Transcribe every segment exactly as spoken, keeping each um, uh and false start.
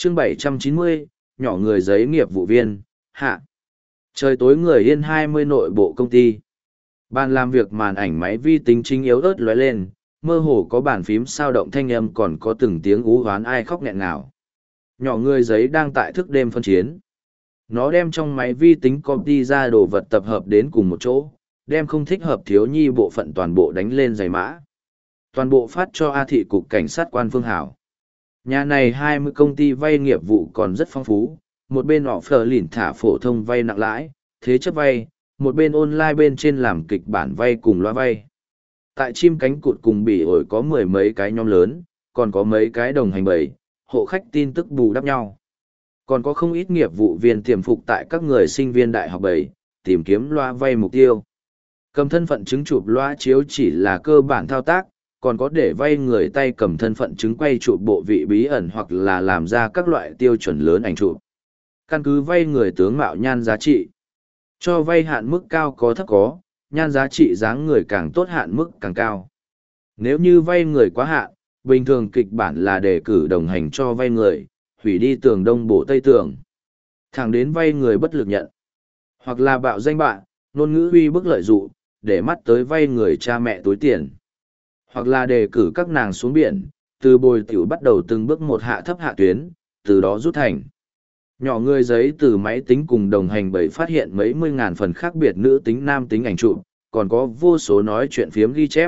chương bảy trăm chín mươi, nhỏ người giấy nghiệp vụ viên, hạ. Trời tối người yên hai mươi nội bộ công ty. Bàn làm việc màn ảnh máy vi tính chính yếu ớt lóe lên, mơ hồ có bàn phím sao động thanh âm còn có từng tiếng ú hoán ai khóc nghẹn ngào. Nhỏ người giấy đang tại thức đêm phân chiến. Nó đem trong máy vi tính copy ra đồ vật tập hợp đến cùng một chỗ, đem không thích hợp thiếu nhi bộ phận toàn bộ đánh lên giấy mã. Toàn bộ phát cho A thị cục cảnh sát quan Phương Hảo. Nhà này hai mươi công ty vay nghiệp vụ còn rất phong phú, một bên họ phờ lỉn thả phổ thông vay nặng lãi, thế chấp vay, một bên online bên trên làm kịch bản vay cùng loa vay. Tại chim cánh cụt cùng bỉ ổi có mười mấy cái nhóm lớn, còn có mấy cái đồng hành bầy, hộ khách tin tức bù đắp nhau. Còn có không ít nghiệp vụ viên tiềm phục tại các người sinh viên đại học bầy, tìm kiếm loa vay mục tiêu. Cầm thân phận chứng chụp loa chiếu chỉ là cơ bản thao tác, còn có để vay người tay cầm thân phận chứng quay chụp bộ vị bí ẩn hoặc là làm ra các loại tiêu chuẩn lớn ảnh chụp. Căn cứ vay người tướng mạo nhan giá trị. Cho vay hạn mức cao có thấp có, nhan giá trị dáng người càng tốt hạn mức càng cao. Nếu như vay người quá hạn, bình thường kịch bản là đề cử đồng hành cho vay người, hủy đi tường đông bổ tây tường. Thẳng đến vay người bất lực nhận. Hoặc là bạo danh bạn, ngôn ngữ uy bức lợi dụng, để mắt tới vay người cha mẹ túi tiền. Hoặc là đề cử các nàng xuống biển, từ bồi tiểu bắt đầu từng bước một hạ thấp hạ tuyến, từ đó rút thành. Nhỏ người giấy từ máy tính cùng đồng hành bởi phát hiện mấy mươi ngàn phần khác biệt nữ tính nam tính ảnh chụp, còn có vô số nói chuyện phiếm ghi chép.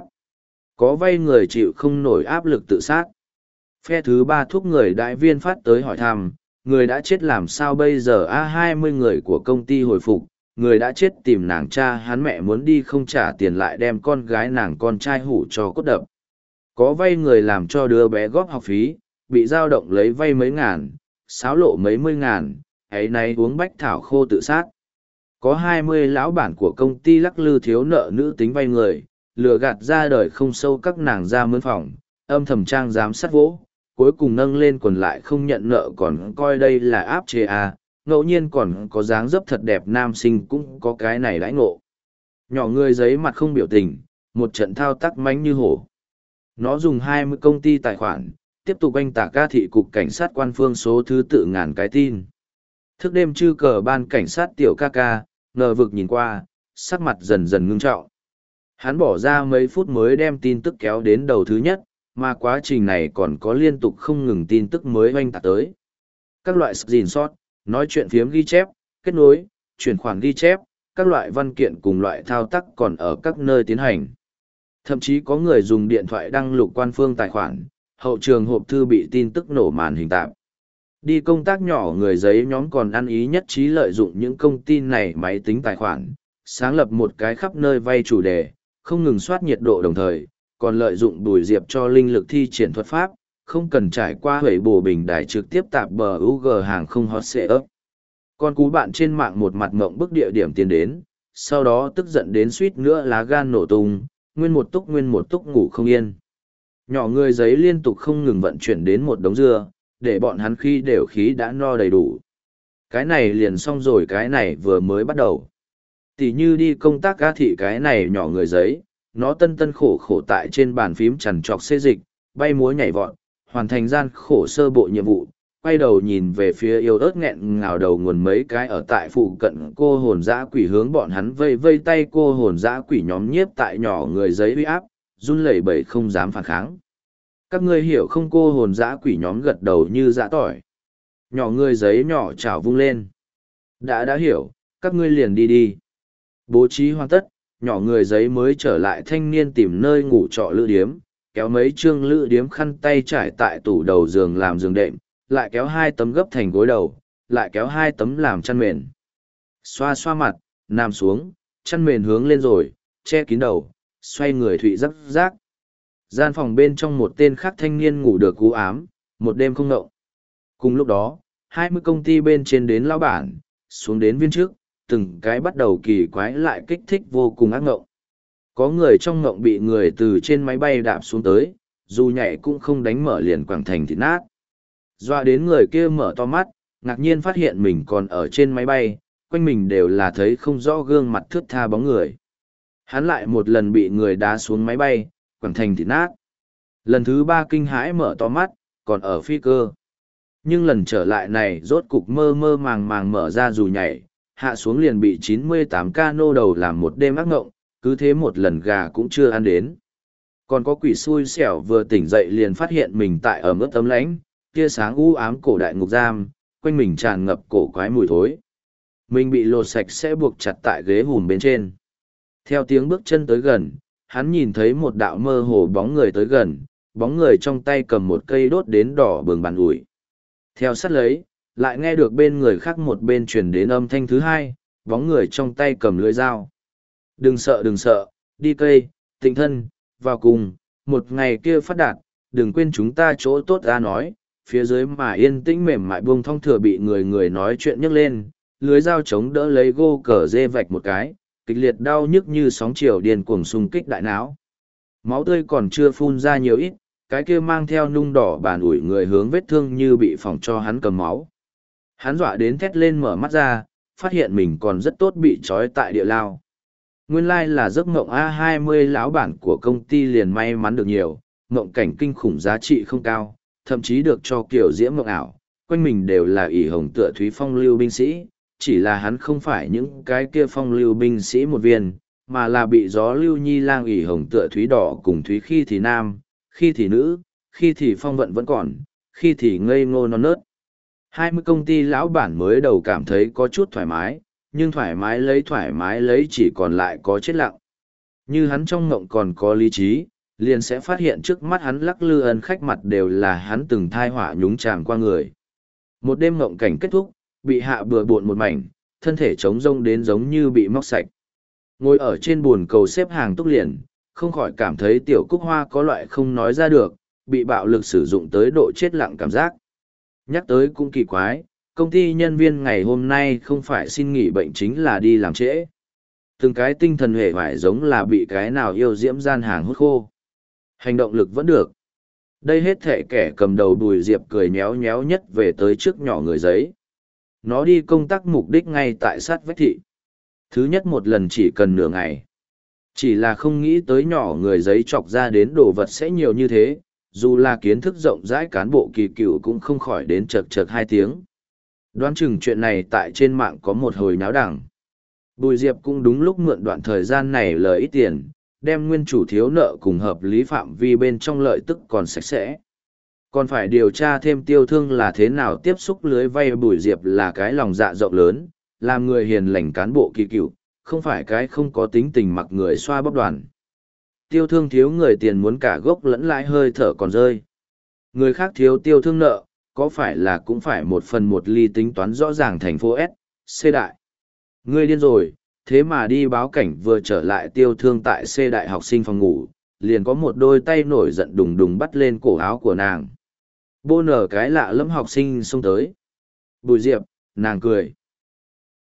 Có vay người chịu không nổi áp lực tự sát. Phe thứ ba thúc người đại viên phát tới hỏi thăm, người đã chết làm sao bây giờ a hai mươi người của công ty hồi phục, người đã chết tìm nàng cha hắn mẹ muốn đi không trả tiền lại đem con gái nàng con trai hủ cho cốt đập. Có vay người làm cho đứa bé góp học phí, bị dao động lấy vay mấy ngàn, xáo lộ mấy mươi ngàn, ấy nay uống bách thảo khô tự sát. Có hai mươi lão bản của công ty lắc lư thiếu nợ nữ tính vay người, lừa gạt ra đời không sâu các nàng ra mướn phòng, âm thầm trang giám sát vỗ, cuối cùng nâng lên quần lại không nhận nợ còn coi đây là áp chế à, ngẫu nhiên còn có dáng dấp thật đẹp nam sinh cũng có cái này đãi ngộ. Nhỏ người giấy mặt không biểu tình, một trận thao tác mánh như hổ. Nó dùng hai mươi công ty tài khoản, tiếp tục anh tả ca thị cục cảnh sát quan phương số thứ tự ngàn cái tin. Thức đêm chư cờ ban cảnh sát tiểu ca ca, ngờ vực nhìn qua, sắc mặt dần dần ngưng trọng. Hắn bỏ ra mấy phút mới đem tin tức kéo đến đầu thứ nhất, mà quá trình này còn có liên tục không ngừng tin tức mới oanh tạc tới. Các loại screenshot, nói chuyện phiếm ghi chép, kết nối, chuyển khoản ghi chép, các loại văn kiện cùng loại thao tác còn ở các nơi tiến hành. Thậm chí có người dùng điện thoại đăng lục quan phương tài khoản, hậu trường hộp thư bị tin tức nổ màn hình tạp. Đi công tác nhỏ người giấy nhóm còn ăn ý nhất trí lợi dụng những công ty này máy tính tài khoản, sáng lập một cái khắp nơi vay chủ đề, không ngừng soát nhiệt độ đồng thời, còn lợi dụng Bùi Diệp cho linh lực thi triển thuật pháp, không cần trải qua hủy bổ bình đài trực tiếp tạp bờ u giê hàng không hot xệ ấp. Con cú bạn trên mạng một mặt mộng bức địa điểm tiến đến, sau đó tức giận đến suýt nữa lá gan nổ tung, nguyên một túc nguyên một túc ngủ không yên. Nhỏ người giấy liên tục không ngừng vận chuyển đến một đống dưa, để bọn hắn khi đều khí đã no đầy đủ. Cái này liền xong rồi cái này vừa mới bắt đầu. Tỷ như đi công tác ca thị cái này nhỏ người giấy, nó tân tân khổ khổ tại trên bàn phím chằn trọc xê dịch, bay múa nhảy vọt, hoàn thành gian khổ sơ bộ nhiệm vụ, quay đầu nhìn về phía yêu ớt nghẹn ngào đầu nguồn mấy cái ở tại phụ cận cô hồn dã quỷ hướng bọn hắn vây vây tay cô hồn dã quỷ nhóm nhiếp tại nhỏ người giấy uy áp, run lẩy bẩy không dám phản kháng. Các ngươi hiểu không cô hồn dã quỷ nhóm gật đầu như dã tỏi. Nhỏ người giấy nhỏ chảo vung lên. Đã đã hiểu, các ngươi liền đi đi. Bố trí hoàn tất, nhỏ người giấy mới trở lại thanh niên tìm nơi ngủ trọ lữ điếm, kéo mấy chương lữ điếm khăn tay trải tại tủ đầu giường làm giường đệm, lại kéo hai tấm gấp thành gối đầu, lại kéo hai tấm làm chăn mền. Xoa xoa mặt, nằm xuống, chăn mền hướng lên rồi, che kín đầu, xoay người thụy rắc rác. Gian phòng bên trong một tên khác thanh niên ngủ được cú ám, một đêm không ngộng. Cùng lúc đó, hai mươi công ty bên trên đến lão bản, xuống đến viên trước, từng cái bắt đầu kỳ quái lại kích thích vô cùng ác ngộng. Có người trong ngộng bị người từ trên máy bay đạp xuống tới, dù nhảy cũng không đánh mở liền quảng thành thịt nát. Doa đến người kia mở to mắt, ngạc nhiên phát hiện mình còn ở trên máy bay, quanh mình đều là thấy không rõ gương mặt thướt tha bóng người. Hắn lại một lần bị người đá xuống máy bay, quảng thành thịt nát. Lần thứ ba kinh hãi mở to mắt, còn ở phi cơ. Nhưng lần trở lại này rốt cục mơ mơ màng màng mở ra dù nhảy, hạ xuống liền bị chín mươi tám cano đầu làm một đêm ác ngộng, cứ thế một lần gà cũng chưa ăn đến. Còn có quỷ xui xẻo vừa tỉnh dậy liền phát hiện mình tại ở mức tấm lãnh, tia sáng u ám cổ đại ngục giam, quanh mình tràn ngập cổ quái mùi thối. Mình bị lột sạch sẽ buộc chặt tại ghế hùm bên trên. Theo tiếng bước chân tới gần, hắn nhìn thấy một đạo mơ hồ bóng người tới gần, bóng người trong tay cầm một cây đốt đến đỏ bừng bàn ủi. Theo sát lấy, lại nghe được bên người khác một bên truyền đến âm thanh thứ hai, bóng người trong tay cầm lưỡi dao. Đừng sợ đừng sợ, đi cây, tịnh thân, vào cùng, một ngày kia phát đạt, đừng quên chúng ta chỗ tốt ra nói, phía dưới mà yên tĩnh mềm mại buông thong thừa bị người người nói chuyện nhấc lên, lưới dao chống đỡ lấy gô cờ dê vạch một cái, kịch liệt đau nhức như sóng chiều điên cuồng xung kích đại não. Máu tươi còn chưa phun ra nhiều ít, cái kia mang theo nung đỏ bàn ủi người hướng vết thương như bị phỏng cho hắn cầm máu. Hắn dọa đến thét lên mở mắt ra, phát hiện mình còn rất tốt bị trói tại địa lao. Nguyên lai là giấc mộng A hai mươi lão bản của công ty liền may mắn được nhiều, mộng cảnh kinh khủng giá trị không cao, thậm chí được cho kiểu diễm mộng ảo, quanh mình đều là ỷ hồng tựa thúy phong lưu binh sĩ, chỉ là hắn không phải những cái kia phong lưu binh sĩ một viên, mà là bị gió lưu nhi lang ỷ hồng tựa thúy đỏ cùng thúy khi thì nam, khi thì nữ, khi thì phong vận vẫn còn, khi thì ngây ngô non nớt. Hai mươi công ty lão bản mới đầu cảm thấy có chút thoải mái, nhưng thoải mái lấy thoải mái lấy chỉ còn lại có chết lặng. Như hắn trong ngộng còn có lý trí, liền sẽ phát hiện trước mắt hắn lắc lư ân khách mặt đều là hắn từng thai họa nhúng chàm qua người. Một đêm ngộng cảnh kết thúc, bị hạ bừa bộn một mảnh, thân thể trống rông đến giống như bị móc sạch. Ngồi ở trên buồn cầu xếp hàng túc liền, không khỏi cảm thấy tiểu cúc hoa có loại không nói ra được, bị bạo lực sử dụng tới độ chết lặng cảm giác. Nhắc tới cũng kỳ quái, công ty nhân viên ngày hôm nay không phải xin nghỉ bệnh chính là đi làm trễ. Từng cái tinh thần hề hoài giống là bị cái nào yêu diễm gian hàng hút khô. Hành động lực vẫn được. Đây hết thể kẻ cầm đầu Bùi Diệp cười nhéo nhéo nhất về tới trước nhỏ người giấy. Nó đi công tác mục đích ngay tại sát vách thị. Thứ nhất một lần chỉ cần nửa ngày. Chỉ là không nghĩ tới nhỏ người giấy chọc ra đến đồ vật sẽ nhiều như thế, dù là kiến thức rộng rãi cán bộ kỳ cựu cũng không khỏi đến chật chật hai tiếng. Đoán chừng chuyện này tại trên mạng có một hồi náo đẳng. Bùi Diệp cũng đúng lúc mượn đoạn thời gian này lời ít tiền, đem nguyên chủ thiếu nợ cùng hợp lý phạm vi bên trong lợi tức còn sạch sẽ. Còn phải điều tra thêm tiêu thương là thế nào tiếp xúc lưới vay. Bùi Diệp là cái lòng dạ rộng lớn, làm người hiền lành cán bộ kỳ cựu, không phải cái không có tính tình mặc người xoa bóp đoàn. Tiêu thương thiếu người tiền muốn cả gốc lẫn lãi hơi thở còn rơi. Người khác thiếu tiêu thương nợ, có phải là cũng phải một phần một ly tính toán rõ ràng thành phố S, C đại. Ngươi điên rồi, thế mà đi báo cảnh vừa trở lại tiêu thương tại C đại học sinh phòng ngủ, liền có một đôi tay nổi giận đùng đùng bắt lên cổ áo của nàng. Bô nở cái lạ lẫm học sinh xông tới. Bùi Diệp, nàng cười.